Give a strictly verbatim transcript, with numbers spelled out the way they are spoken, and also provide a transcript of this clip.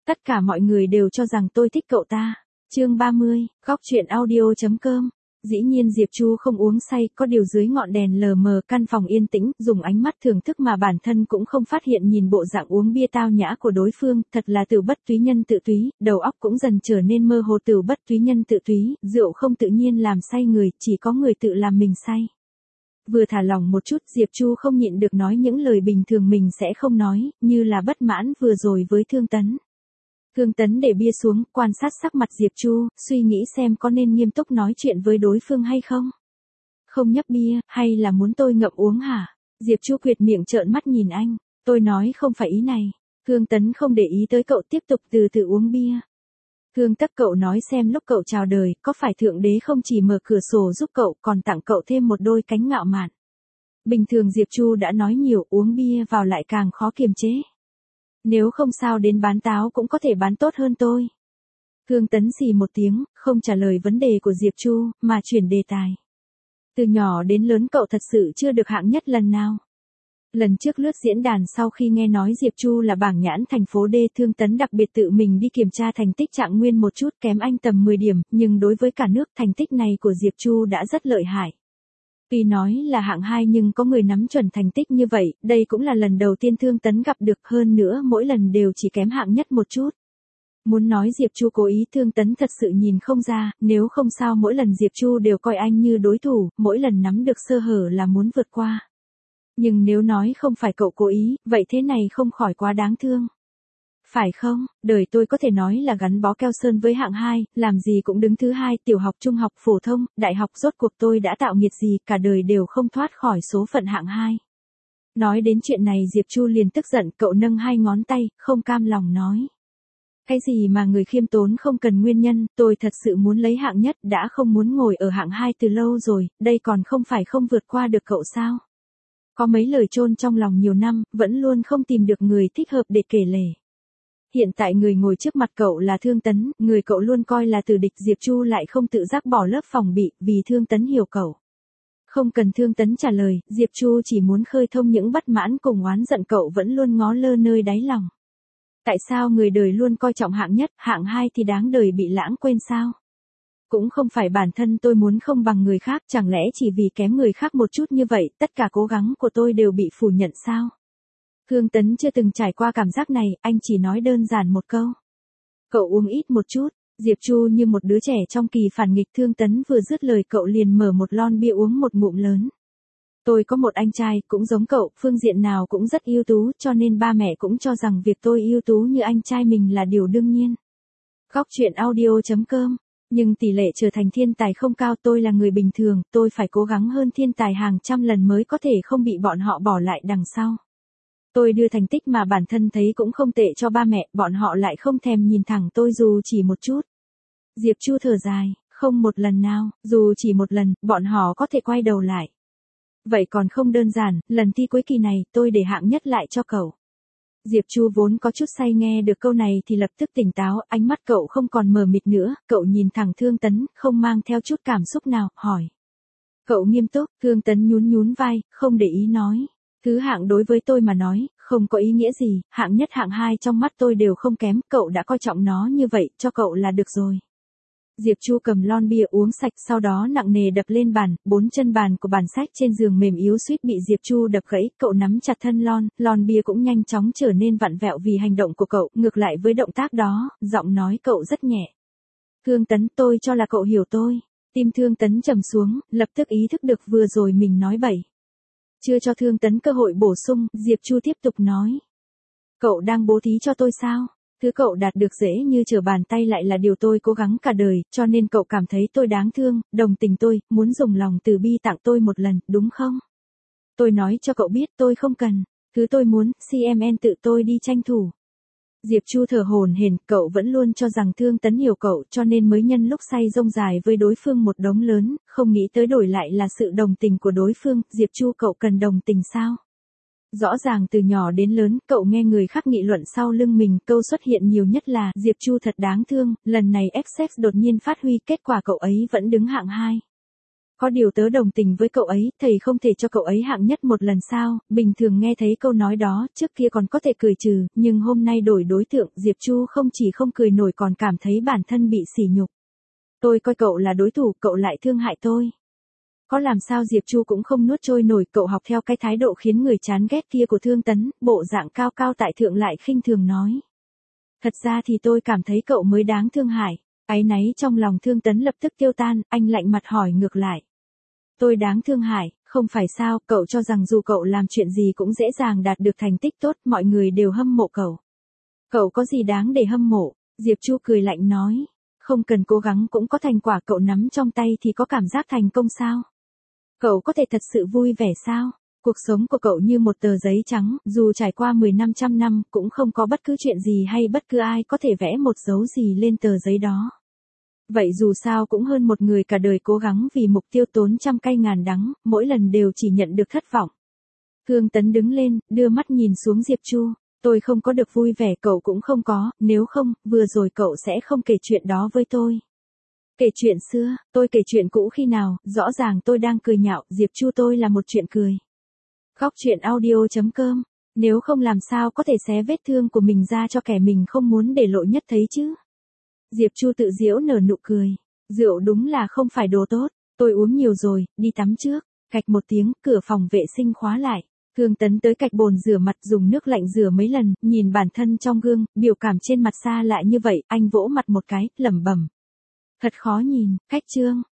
Tất cả mọi người đều cho rằng tôi thích cậu ta. Chương ba mươi, góc truyện audio.com. Dĩ nhiên Diệp Chu không uống say, có điều dưới ngọn đèn lờ mờ căn phòng yên tĩnh, dùng ánh mắt thưởng thức mà bản thân cũng không phát hiện nhìn bộ dạng uống bia tao nhã của đối phương, thật là tửu bất túy nhân tự túy, đầu óc cũng dần trở nên mơ hồ. Tửu bất túy nhân tự túy, rượu không tự nhiên làm say người, chỉ có người tự làm mình say. Vừa thả lỏng một chút, Diệp Chu không nhịn được nói những lời bình thường mình sẽ không nói, như là bất mãn vừa rồi với Thương Tấn. Thương Tấn để bia xuống, quan sát sắc mặt Diệp Chu, suy nghĩ xem có nên nghiêm túc nói chuyện với đối phương hay không. Không nhấp bia, hay là muốn tôi ngậm uống hả? Diệp Chu quệt miệng trợn mắt nhìn anh, tôi nói không phải ý này. Thương Tấn không để ý tới cậu, tiếp tục từ từ uống bia. Thương Tất, cậu nói xem lúc cậu chào đời, có phải Thượng Đế không chỉ mở cửa sổ giúp cậu, còn tặng cậu thêm một đôi cánh ngạo mạn. Bình thường Diệp Chu đã nói nhiều, uống bia vào lại càng khó kiềm chế. Nếu không sao đến bán táo cũng có thể bán tốt hơn tôi. Thương Tấn xì một tiếng, không trả lời vấn đề của Diệp Chu, mà chuyển đề tài. Từ nhỏ đến lớn cậu thật sự chưa được hạng nhất lần nào. Lần trước lướt diễn đàn sau khi nghe nói Diệp Chu là bảng nhãn thành phố D, Thương Tấn đặc biệt tự mình đi kiểm tra thành tích trạng nguyên một chút, kém anh tầm mười điểm, nhưng đối với cả nước thành tích này của Diệp Chu đã rất lợi hại. Tuy nói là hạng hai nhưng có người nắm chuẩn thành tích như vậy, đây cũng là lần đầu tiên Thương Tấn gặp được, hơn nữa mỗi lần đều chỉ kém hạng nhất một chút. Muốn nói Diệp Chu cố ý, Thương Tấn thật sự nhìn không ra, nếu không sao mỗi lần Diệp Chu đều coi anh như đối thủ, mỗi lần nắm được sơ hở là muốn vượt qua. Nhưng nếu nói không phải cậu cố ý, vậy thế này không khỏi quá đáng thương. Phải không, đời tôi có thể nói là gắn bó keo sơn với hạng hai, làm gì cũng đứng thứ hai, tiểu học, trung học, phổ thông, đại học, rốt cuộc tôi đã tạo nghiệp gì, cả đời đều không thoát khỏi số phận hạng hai. Nói đến chuyện này Diệp Chu liền tức giận, cậu nâng hai ngón tay, không cam lòng nói. Cái gì mà người khiêm tốn không cần nguyên nhân, tôi thật sự muốn lấy hạng nhất, đã không muốn ngồi ở hạng hai từ lâu rồi, đây còn không phải không vượt qua được cậu sao? Có mấy lời chôn trong lòng nhiều năm, vẫn luôn không tìm được người thích hợp để kể lể. Hiện tại người ngồi trước mặt cậu là Thương Tấn, người cậu luôn coi là tử địch. Diệp Chu lại không tự giác bỏ lớp phòng bị, vì Thương Tấn hiểu cậu. Không cần Thương Tấn trả lời, Diệp Chu chỉ muốn khơi thông những bất mãn cùng oán giận cậu vẫn luôn ngó lơ nơi đáy lòng. Tại sao người đời luôn coi trọng hạng nhất, hạng hai thì đáng đời bị lãng quên sao? Cũng không phải bản thân tôi muốn không bằng người khác, chẳng lẽ chỉ vì kém người khác một chút như vậy, tất cả cố gắng của tôi đều bị phủ nhận sao? Thương Tấn chưa từng trải qua cảm giác này, anh chỉ nói đơn giản một câu. Cậu uống ít một chút. Diệp Chu như một đứa trẻ trong kỳ phản nghịch. Thương Tấn vừa dứt lời cậu liền mở một lon bia uống một ngụm lớn. Tôi có một anh trai, cũng giống cậu, phương diện nào cũng rất ưu tú, cho nên ba mẹ cũng cho rằng việc tôi ưu tú như anh trai mình là điều đương nhiên. Góc truyện audio.com. Nhưng tỷ lệ trở thành thiên tài không cao, tôi là người bình thường, tôi phải cố gắng hơn thiên tài hàng trăm lần mới có thể không bị bọn họ bỏ lại đằng sau. Tôi đưa thành tích mà bản thân thấy cũng không tệ cho ba mẹ, bọn họ lại không thèm nhìn thẳng tôi dù chỉ một chút. Diệp Chu thở dài, không một lần nào, dù chỉ một lần, bọn họ có thể quay đầu lại. Vậy còn không đơn giản, lần thi cuối kỳ này, tôi để hạng nhất lại cho cậu. Diệp Chu vốn có chút say nghe được câu này thì lập tức tỉnh táo, ánh mắt cậu không còn mờ mịt nữa, cậu nhìn thẳng Thương Tấn, không mang theo chút cảm xúc nào, hỏi. Cậu nghiêm túc, Thương Tấn nhún nhún vai, không để ý nói. Thứ hạng đối với tôi mà nói, không có ý nghĩa gì, hạng nhất hạng hai trong mắt tôi đều không kém, cậu đã coi trọng nó như vậy, cho cậu là được rồi. Diệp Chu cầm lon bia uống sạch, sau đó nặng nề đập lên bàn, bốn chân bàn của bàn sách trên giường mềm yếu suýt bị Diệp Chu đập gãy, cậu nắm chặt thân lon, lon bia cũng nhanh chóng trở nên vặn vẹo vì hành động của cậu, ngược lại với động tác đó, giọng nói cậu rất nhẹ. Thương Tấn, tôi cho là cậu hiểu tôi. Tim Thương Tấn trầm xuống, lập tức ý thức được vừa rồi mình nói bậy. Chưa cho Thương Tấn cơ hội bổ sung, Diệp Chu tiếp tục nói. Cậu đang bố thí cho tôi sao? Thứ cậu đạt được dễ như trở bàn tay lại là điều tôi cố gắng cả đời, cho nên cậu cảm thấy tôi đáng thương, đồng tình tôi, muốn dùng lòng từ bi tặng tôi một lần, đúng không? Tôi nói cho cậu biết tôi không cần. Thứ tôi muốn, xê em en tự tôi đi tranh thủ. Diệp Chu thở hổn hển, cậu vẫn luôn cho rằng Thương Tấn hiểu cậu, cho nên mới nhân lúc say rông dài với đối phương một đống lớn, không nghĩ tới đổi lại là sự đồng tình của đối phương. Diệp Chu, cậu cần đồng tình sao? Rõ ràng từ nhỏ đến lớn, cậu nghe người khác nghị luận sau lưng mình, câu xuất hiện nhiều nhất là, Diệp Chu thật đáng thương, lần này Essex đột nhiên phát huy, kết quả cậu ấy vẫn đứng hạng hai. Có điều tớ đồng tình với cậu ấy, thầy không thể cho cậu ấy hạng nhất một lần sao, bình thường nghe thấy câu nói đó, trước kia còn có thể cười trừ, nhưng hôm nay đổi đối tượng, Diệp Chu không chỉ không cười nổi còn cảm thấy bản thân bị sỉ nhục. Tôi coi cậu là đối thủ, cậu lại thương hại tôi. Có làm sao Diệp Chu cũng không nuốt trôi nổi, cậu học theo cái thái độ khiến người chán ghét kia của Thương Tấn, bộ dạng cao cao tại thượng lại khinh thường nói. Thật ra thì tôi cảm thấy cậu mới đáng thương hại. Áy náy trong lòng Thương Tấn lập tức tiêu tan, anh lạnh mặt hỏi ngược lại. Tôi đáng thương hại, không phải sao, cậu cho rằng dù cậu làm chuyện gì cũng dễ dàng đạt được thành tích tốt, mọi người đều hâm mộ cậu. Cậu có gì đáng để hâm mộ? Diệp Chu cười lạnh nói. Không cần cố gắng cũng có thành quả, cậu nắm trong tay thì có cảm giác thành công sao? Cậu có thể thật sự vui vẻ sao? Cuộc sống của cậu như một tờ giấy trắng, dù trải qua mười năm trăm năm, cũng không có bất cứ chuyện gì hay bất cứ ai có thể vẽ một dấu gì lên tờ giấy đó. Vậy dù sao cũng hơn một người cả đời cố gắng vì mục tiêu tốn trăm cay ngàn đắng, mỗi lần đều chỉ nhận được thất vọng. Thương Tấn đứng lên, đưa mắt nhìn xuống Diệp Chu. Tôi không có được vui vẻ, cậu cũng không có, nếu không, vừa rồi cậu sẽ không kể chuyện đó với tôi. Kể chuyện xưa, tôi kể chuyện cũ khi nào, rõ ràng tôi đang cười nhạo, Diệp Chu tôi là một chuyện cười. Góc truyện audio chấm com, nếu không làm sao có thể xé vết thương của mình ra cho kẻ mình không muốn để lộ nhất thấy chứ. Diệp Chu tự giễu nở nụ cười, rượu đúng là không phải đồ tốt, tôi uống nhiều rồi, đi tắm trước. Cạch một tiếng, cửa phòng vệ sinh khóa lại. Thương Tấn tới cạch bồn rửa mặt dùng nước lạnh rửa mấy lần, nhìn bản thân trong gương, biểu cảm trên mặt xa lại như vậy, anh vỗ mặt một cái, lẩm bẩm. Thật khó nhìn, cách trương.